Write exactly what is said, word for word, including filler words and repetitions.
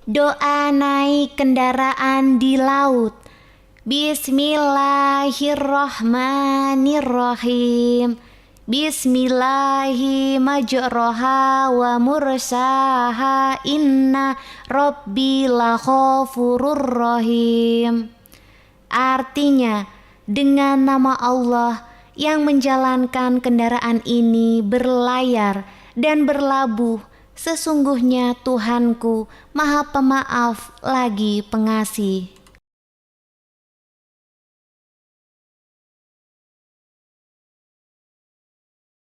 Doa naik kendaraan di laut. Bismillahirrahmanirrahim. Bismillahi majroha wa mursaha, inna rabbi laghafurur rahim. Artinya, dengan nama Allah yang menjalankan kendaraan ini berlayar dan berlabuh, sesungguhnya Tuhanku Maha Pemaaf lagi Pengasih.